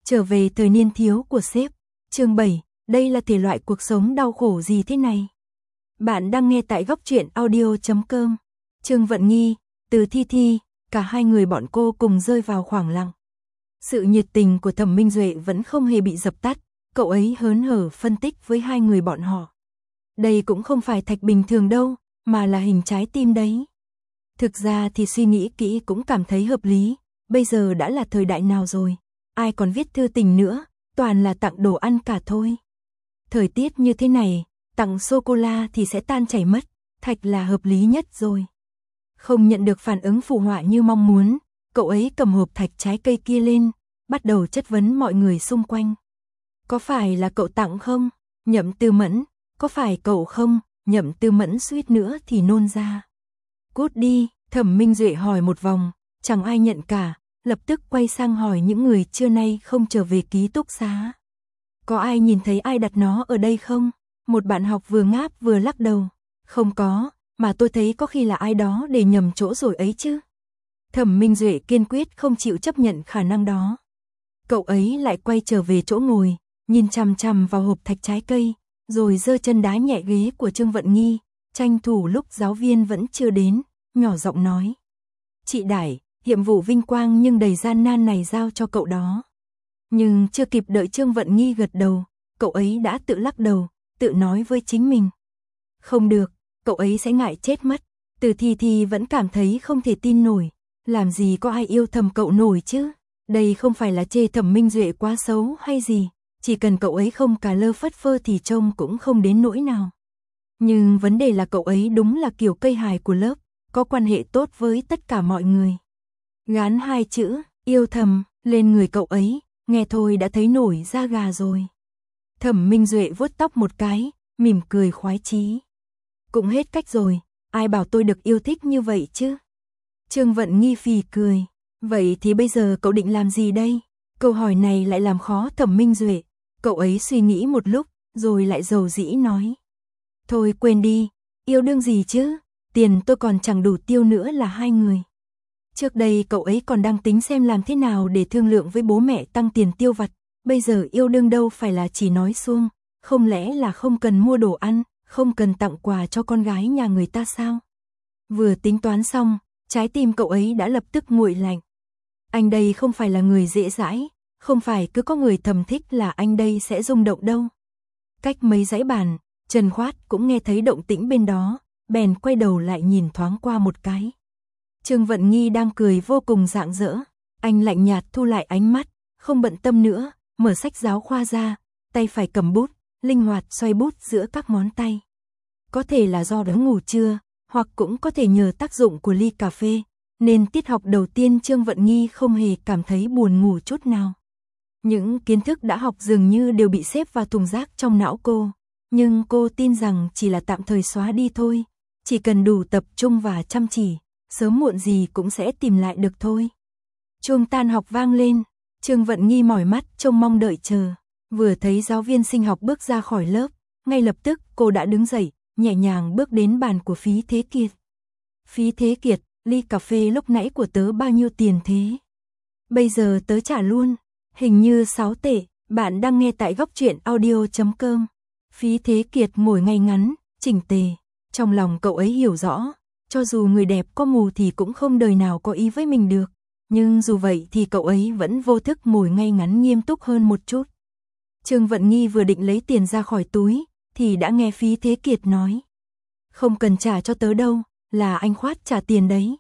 Trở về thời niên thiếu của sếp. Chương 7, đây là thể loại cuộc sống đau khổ gì thế này? Bạn đang nghe tại góc truyện audio.com. Trương Vận Nghi, Từ Thi Thi, cả hai người bọn cô cùng rơi vào khoảng lặng. Sự nhiệt tình của Thẩm Minh Duệ vẫn không hề bị dập tắt, cậu ấy hớn hở phân tích với hai người bọn họ. Đây cũng không phải thạch bình thường đâu, mà là hình trái tim đấy. Thực ra thì suy nghĩ kỹ cũng cảm thấy hợp lý, bây giờ đã là thời đại nào rồi, ai còn viết thư tình nữa, toàn là tặng đồ ăn cả thôi. Thời tiết như thế này, tặng sô-cô-la thì sẽ tan chảy mất, thạch là hợp lý nhất rồi. Không nhận được phản ứng phụ họa như mong muốn, cậu ấy cầm hộp thạch trái cây kia lên, bắt đầu chất vấn mọi người xung quanh. Có phải là cậu tặng không? Nhậm Tư Mẫn, có phải cậu không? Nhậm Tư Mẫn suýt nữa thì nôn ra. Cút đi, Thẩm Minh Duệ hỏi một vòng, chẳng ai nhận cả, lập tức quay sang hỏi những người trưa nay không trở về ký túc xá. Có ai nhìn thấy ai đặt nó ở đây không? Một bạn học vừa ngáp vừa lắc đầu. Không có, mà tôi thấy có khi là ai đó để nhầm chỗ rồi ấy chứ. Thẩm Minh Duệ kiên quyết không chịu chấp nhận khả năng đó. Cậu ấy lại quay trở về chỗ ngồi, nhìn chằm chằm vào hộp thạch trái cây, rồi giơ chân đá nhẹ ghế của Trương Vận Nghi, tranh thủ lúc giáo viên vẫn chưa đến, nhỏ giọng nói. Chị Đại, nhiệm vụ vinh quang nhưng đầy gian nan này giao cho cậu đó. Nhưng chưa kịp đợi Trương Vận Nghi gật đầu, cậu ấy đã tự lắc đầu, tự nói với chính mình. Không được, cậu ấy sẽ ngại chết mất. Từ Thi Thi vẫn cảm thấy không thể tin nổi, làm gì có ai yêu thầm cậu nổi chứ. Đây không phải là chê Thẩm Minh Duệ quá xấu hay gì, chỉ cần cậu ấy không cà lơ phất phơ thì trông cũng không đến nỗi nào. Nhưng vấn đề là cậu ấy đúng là kiểu cây hài của lớp, có quan hệ tốt với tất cả mọi người. Gán hai chữ, yêu thầm, lên người cậu ấy, nghe thôi đã thấy nổi da gà rồi. Thẩm Minh Duệ vuốt tóc một cái, mỉm cười khoái chí. Cũng hết cách rồi, ai bảo tôi được yêu thích như vậy chứ? Trương Vận Nghi phì cười. Vậy thì bây giờ cậu định làm gì đây? Câu hỏi này lại làm khó Thẩm Minh Duệ. Cậu ấy suy nghĩ một lúc, rồi lại dầu dĩ nói. Thôi quên đi, yêu đương gì chứ? Tiền tôi còn chẳng đủ tiêu nữa là hai người. Trước đây cậu ấy còn đang tính xem làm thế nào để thương lượng với bố mẹ tăng tiền tiêu vặt. Bây giờ yêu đương đâu phải là chỉ nói suông. Không lẽ là không cần mua đồ ăn, không cần tặng quà cho con gái nhà người ta sao? Vừa tính toán xong, trái tim cậu ấy đã lập tức nguội lạnh. Anh đây không phải là người dễ dãi, không phải cứ có người thầm thích là anh đây sẽ rung động đâu. Cách mấy dãy bàn, Trần Khoát cũng nghe thấy động tĩnh bên đó, bèn quay đầu lại nhìn thoáng qua một cái. Trương Vận Nghi đang cười vô cùng rạng rỡ, anh lạnh nhạt thu lại ánh mắt, không bận tâm nữa, mở sách giáo khoa ra, tay phải cầm bút, linh hoạt xoay bút giữa các ngón tay. Có thể là do đã ngủ trưa, hoặc cũng có thể nhờ tác dụng của ly cà phê, nên tiết học đầu tiên Trương Vận Nghi không hề cảm thấy buồn ngủ chút nào. Những kiến thức đã học dường như đều bị xếp vào thùng rác trong não cô, nhưng cô tin rằng chỉ là tạm thời xóa đi thôi, chỉ cần đủ tập trung và chăm chỉ, sớm muộn gì cũng sẽ tìm lại được thôi. Chuông tan học vang lên, Trương Vận Nghi mỏi mắt trông mong đợi chờ, vừa thấy giáo viên sinh học bước ra khỏi lớp, ngay lập tức cô đã đứng dậy, nhẹ nhàng bước đến bàn của Phí Thế Kiệt. Phí Thế Kiệt, ly cà phê lúc nãy của tớ bao nhiêu tiền thế? Bây giờ tớ trả luôn, hình như 6 tệ, bạn đang nghe tại góc truyện audio.com. Phí Thế Kiệt ngồi ngay ngắn, chỉnh tề, trong lòng cậu ấy hiểu rõ, cho dù người đẹp có mù thì cũng không đời nào có ý với mình được, nhưng dù vậy thì cậu ấy vẫn vô thức ngồi ngay ngắn nghiêm túc hơn một chút. Trương Vận Nghi vừa định lấy tiền ra khỏi túi, thì đã nghe Phí Thế Kiệt nói. Không cần trả cho tớ đâu, là anh Khoát trả tiền đấy.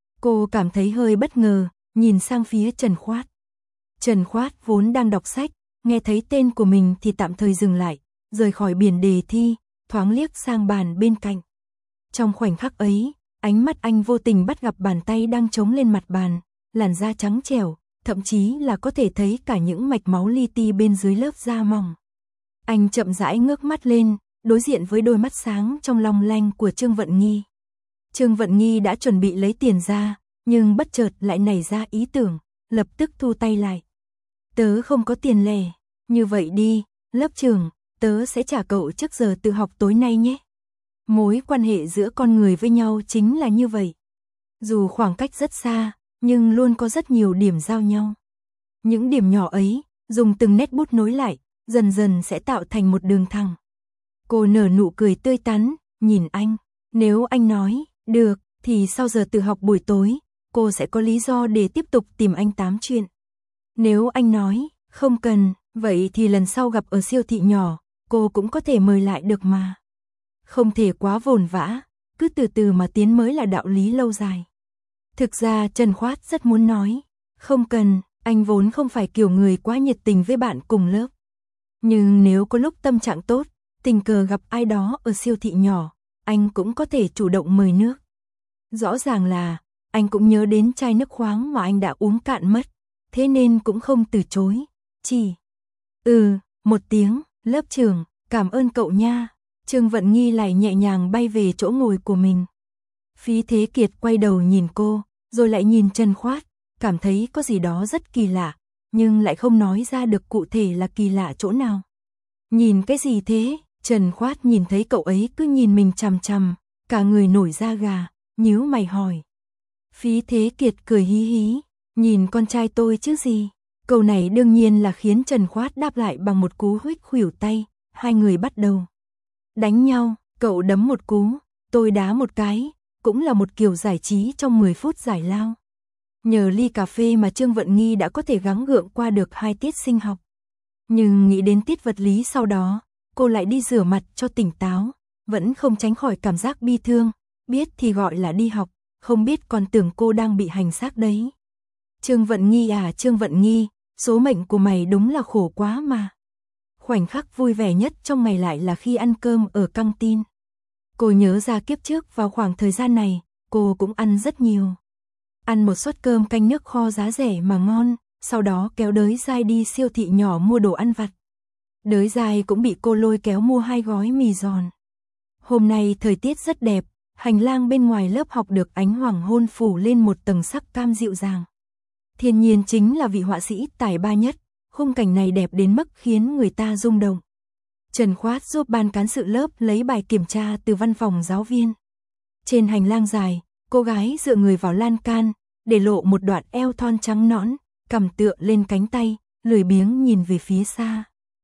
Cô cảm thấy hơi bất ngờ, nhìn sang phía Trần Khoát. Trần Khoát vốn đang đọc sách, nghe thấy tên của mình thì tạm thời dừng lại, rời khỏi biển đề thi, thoáng liếc sang bàn bên cạnh. Trong khoảnh khắc ấy, ánh mắt anh vô tình bắt gặp bàn tay đang chống lên mặt bàn, làn da trắng trẻo, thậm chí là có thể thấy cả những mạch máu li ti bên dưới lớp da mỏng. Anh chậm rãi ngước mắt lên, đối diện với đôi mắt sáng trong long lanh của Trương Vận Nghi. Trương Vận Nghi đã chuẩn bị lấy tiền ra, nhưng bất chợt lại nảy ra ý tưởng, lập tức thu tay lại. Tớ không có tiền lẻ, như vậy đi, lớp trưởng, tớ sẽ trả cậu trước giờ tự học tối nay nhé. Mối quan hệ giữa con người với nhau chính là như vậy. Dù khoảng cách rất xa, nhưng luôn có rất nhiều điểm giao nhau. Những điểm nhỏ ấy, dùng từng nét bút nối lại, dần dần sẽ tạo thành một đường thẳng. Cô nở nụ cười tươi tắn, nhìn anh. Nếu anh nói, được, thì sau giờ tự học buổi tối, cô sẽ có lý do để tiếp tục tìm anh tám chuyện. Nếu anh nói, không cần, vậy thì lần sau gặp ở siêu thị nhỏ, cô cũng có thể mời lại được mà. Không thể quá vồn vã, cứ từ từ mà tiến mới là đạo lý lâu dài. Thực ra Trần Khoát rất muốn nói, không cần, anh vốn không phải kiểu người quá nhiệt tình với bạn cùng lớp. Nhưng nếu có lúc tâm trạng tốt, tình cờ gặp ai đó ở siêu thị nhỏ, anh cũng có thể chủ động mời nước. Rõ ràng là, anh cũng nhớ đến chai nước khoáng mà anh đã uống cạn mất, thế nên cũng không từ chối, chỉ một tiếng, lớp trưởng, cảm ơn cậu nha. Trương Vận Nghi lại nhẹ nhàng bay về chỗ ngồi của mình. Phí Thế Kiệt quay đầu nhìn cô, rồi lại nhìn Trần Khoát, cảm thấy có gì đó rất kỳ lạ, nhưng lại không nói ra được cụ thể là kỳ lạ chỗ nào. Nhìn cái gì thế? Trần Khoát nhìn thấy cậu ấy cứ nhìn mình chằm chằm, cả người nổi da gà, nhíu mày hỏi. Phí Thế Kiệt cười hí hí, nhìn con trai tôi chứ gì. Câu này đương nhiên là khiến Trần Khoát đáp lại bằng một cú huých khuỷu tay, hai người bắt đầu đánh nhau, cậu đấm một cú, tôi đá một cái, cũng là một kiểu giải trí trong 10 phút giải lao. Nhờ ly cà phê mà Trương Vận Nghi đã có thể gắng gượng qua được 2 tiết sinh học. Nhưng nghĩ đến tiết vật lý sau đó, cô lại đi rửa mặt cho tỉnh táo, vẫn không tránh khỏi cảm giác bi thương, biết thì gọi là đi học, không biết còn tưởng cô đang bị hành xác đấy. Trương Vận Nghi à Trương Vận Nghi, số mệnh của mày đúng là khổ quá mà. Khoảnh khắc vui vẻ nhất trong ngày lại là khi ăn cơm ở căng tin. Cô nhớ ra kiếp trước vào khoảng thời gian này, cô cũng ăn rất nhiều. Ăn một suất cơm canh nước kho giá rẻ mà ngon, sau đó kéo Đới Giai đi siêu thị nhỏ mua đồ ăn vặt. Đới Giai cũng bị cô lôi kéo mua 2 gói mì giòn. Hôm nay thời tiết rất đẹp, hành lang bên ngoài lớp học được ánh hoàng hôn phủ lên một tầng sắc cam dịu dàng. Thiên nhiên chính là vị họa sĩ tài ba nhất, khung cảnh này đẹp đến mức khiến người ta rung động. Trần Khoát giúp ban cán sự lớp lấy bài kiểm tra từ văn phòng giáo viên. Trên hành lang dài, cô gái dựa người vào lan can, để lộ một đoạn eo thon trắng nõn, cằm tựa lên cánh tay, lười biếng nhìn về phía xa.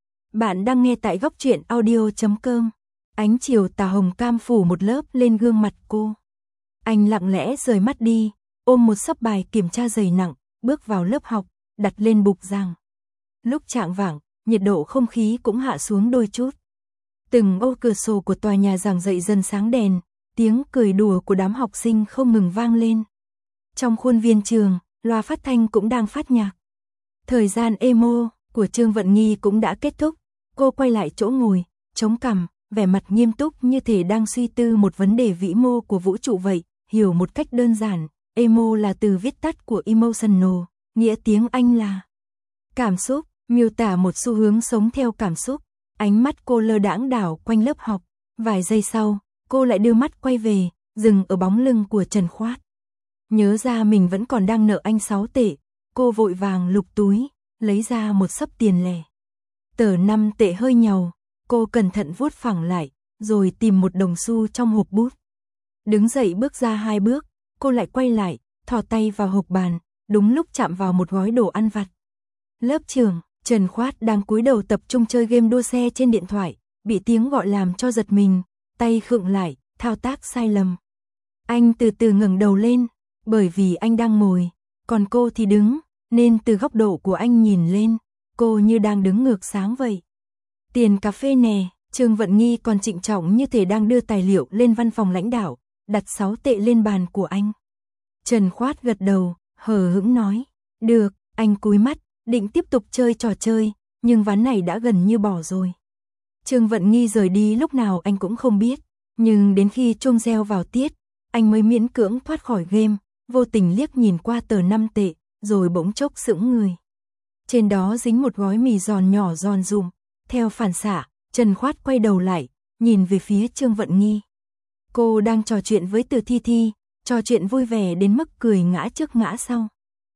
Bạn đang nghe tại Góc Truyện Audio.com. Ánh chiều tà hồng cam phủ một lớp lên gương mặt cô. Anh lặng lẽ rời mắt đi, ôm một xấp bài kiểm tra dày nặng, bước vào lớp học, đặt lên bục giảng. Lúc chạng vạng, nhiệt độ không khí cũng hạ xuống đôi chút. Từng ô cửa sổ của tòa nhà giảng dạy dần sáng đèn, tiếng cười đùa của đám học sinh không ngừng vang lên. Trong khuôn viên trường, loa phát thanh cũng đang phát nhạc. Thời gian emo của Trương Vận Nghi cũng đã kết thúc, cô quay lại chỗ ngồi, chống cằm, vẻ mặt nghiêm túc như thể đang suy tư một vấn đề vĩ mô của vũ trụ vậy, hiểu một cách đơn giản, emo là từ viết tắt của emotional, nghĩa tiếng Anh là cảm xúc, miêu tả một xu hướng sống theo cảm xúc. Ánh mắt cô lơ đãng đảo quanh lớp học, vài giây sau, cô lại đưa mắt quay về, dừng ở bóng lưng của Trần Khoát. Nhớ ra mình vẫn còn đang nợ anh 6 tệ, cô vội vàng lục túi, lấy ra một xấp tiền lẻ. Tờ 5 tệ hơi nhàu, cô cẩn thận vuốt phẳng lại, rồi tìm một đồng xu trong hộp bút. Đứng dậy bước ra 2 bước, cô lại quay lại, thò tay vào hộp bàn, đúng lúc chạm vào một gói đồ ăn vặt. Lớp trưởng, Trần Khoát đang cúi đầu tập trung chơi game đua xe trên điện thoại, bị tiếng gọi làm cho giật mình, tay khựng lại, thao tác sai lầm. Anh từ từ ngẩng đầu lên, bởi vì anh đang ngồi, còn cô thì đứng, nên từ góc độ của anh nhìn lên, cô như đang đứng ngược sáng vậy. Tiền cà phê nè, Trương Vận Nghi còn trịnh trọng như thể đang đưa tài liệu lên văn phòng lãnh đạo, đặt 6 tệ lên bàn của anh. Trần Khoát gật đầu, hờ hững nói, được, anh cúi mắt, định tiếp tục chơi trò chơi, nhưng ván này đã gần như bỏ rồi. Trương Vận Nghi rời đi lúc nào anh cũng không biết, nhưng đến khi chuông reo vào tiết, anh mới miễn cưỡng thoát khỏi game, vô tình liếc nhìn qua tờ 5 tệ, rồi bỗng chốc sững người. Trên đó dính một gói mì giòn nhỏ giòn rụm, theo phản xạ, Trần Khoát quay đầu lại, nhìn về phía Trương Vận Nghi. Cô đang trò chuyện với Từ Thi Thi, trò chuyện vui vẻ đến mức cười ngã trước ngã sau.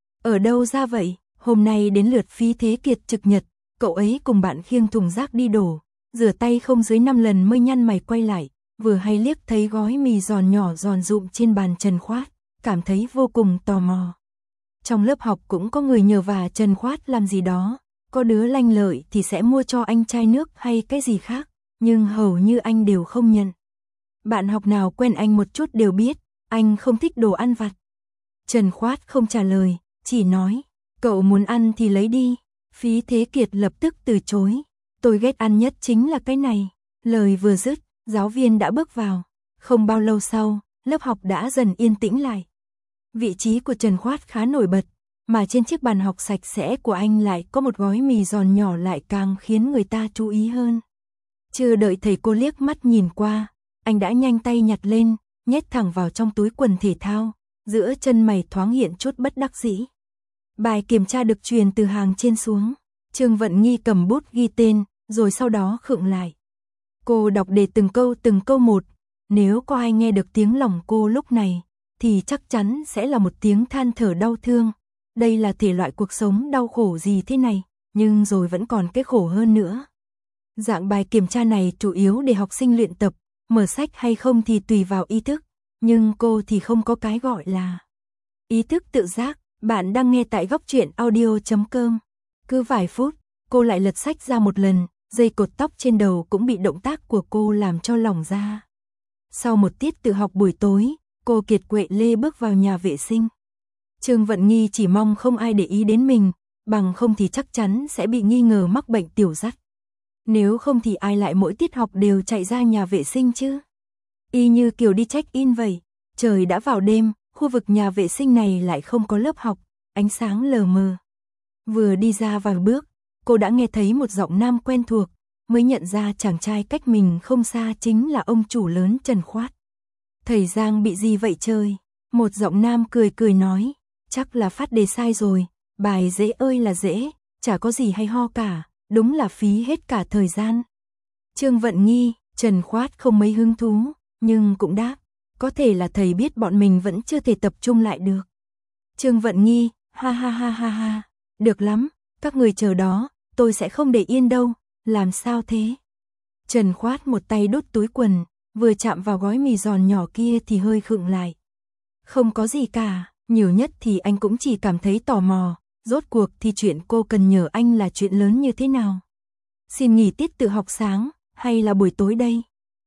Ở đâu ra vậy? Hôm nay đến lượt Phí Thế Kiệt trực nhật, cậu ấy cùng bạn khiêng thùng rác đi đổ, rửa tay không dưới 5 lần mới nhăn mày quay lại, vừa hay liếc thấy gói mì giòn nhỏ giòn rụm trên bàn Trần Khoát, cảm thấy vô cùng tò mò. Trong lớp học cũng có người nhờ vả Trần Khoát làm gì đó, Có đứa lanh lợi thì sẽ mua cho anh chai nước hay cái gì khác, nhưng hầu như anh đều không nhận. Bạn học nào quen anh một chút đều biết, anh không thích đồ ăn vặt. Trần Khoát không trả lời, chỉ nói, cậu muốn ăn thì lấy đi. Phí Thế Kiệt lập tức từ chối, tôi ghét ăn nhất chính là cái này. Lời vừa dứt, giáo viên đã bước vào. Không bao lâu sau, lớp học đã dần yên tĩnh lại. Vị trí của Trần Khoát khá nổi bật, mà trên chiếc bàn học sạch sẽ của anh lại có một gói mì giòn nhỏ lại càng khiến người ta chú ý hơn. Chưa đợi thầy cô liếc mắt nhìn qua, anh đã nhanh tay nhặt lên, nhét thẳng vào trong túi quần thể thao, giữa chân mày thoáng hiện chút bất đắc dĩ. Bài kiểm tra được truyền từ hàng trên xuống, Trương Vận Nghi cầm bút ghi tên, rồi sau đó khựng lại. Cô đọc đề từng câu một, nếu có ai nghe được tiếng lòng cô lúc này, thì chắc chắn sẽ là một tiếng than thở đau thương. Đây là thể loại cuộc sống đau khổ gì thế này, nhưng rồi vẫn còn cái khổ hơn nữa. Dạng bài kiểm tra này chủ yếu để học sinh luyện tập, mở sách hay không thì tùy vào ý thức, nhưng cô thì không có cái gọi là ý thức tự giác. Bạn đang nghe tại góc truyện audio.com. Cứ vài phút, cô lại lật sách ra một lần, dây cột tóc trên đầu cũng bị động tác của cô làm cho lỏng ra. Sau một tiết tự học buổi tối, cô kiệt quệ lê bước vào nhà vệ sinh. Trương Vận Nghi chỉ mong không ai để ý đến mình, bằng không thì chắc chắn sẽ bị nghi ngờ mắc bệnh tiểu dắt. Nếu không thì ai lại mỗi tiết học đều chạy ra nhà vệ sinh chứ? Y như kiểu đi check-in vậy, trời đã vào đêm, khu vực nhà vệ sinh này lại không có lớp học, ánh sáng lờ mờ. Vừa đi ra vài bước, cô đã nghe thấy một giọng nam quen thuộc, mới nhận ra chàng trai cách mình không xa chính là ông chủ lớn Trần Khoát. Thầy Giang bị gì vậy trời? Một giọng nam cười cười nói, chắc là phát đề sai rồi, bài dễ ơi là dễ, chả có gì hay ho cả, đúng là phí hết cả thời gian. Trương Vận Nghi, Trần Khoát không mấy hứng thú, nhưng cũng đáp, có thể là thầy biết bọn mình vẫn chưa thể tập trung lại được. Trương Vận Nghi, ha ha ha ha ha, được lắm, các người chờ đó, tôi sẽ không để yên đâu, làm sao thế? Trần Khoát một tay đút túi quần, vừa chạm vào gói mì giòn nhỏ kia thì hơi khựng lại. Không có gì cả, nhiều nhất thì anh cũng chỉ cảm thấy tò mò, rốt cuộc thì chuyện cô cần nhờ anh là chuyện lớn như thế nào? Xin nghỉ tiết tự học sáng, hay là buổi tối đây?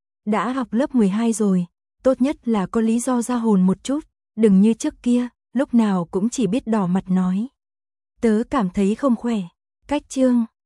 Đã học lớp 12 rồi, tốt nhất là có lý do ra hồn một chút, đừng như trước kia, lúc nào cũng chỉ biết đỏ mặt nói. Tớ cảm thấy không khỏe, cách chương.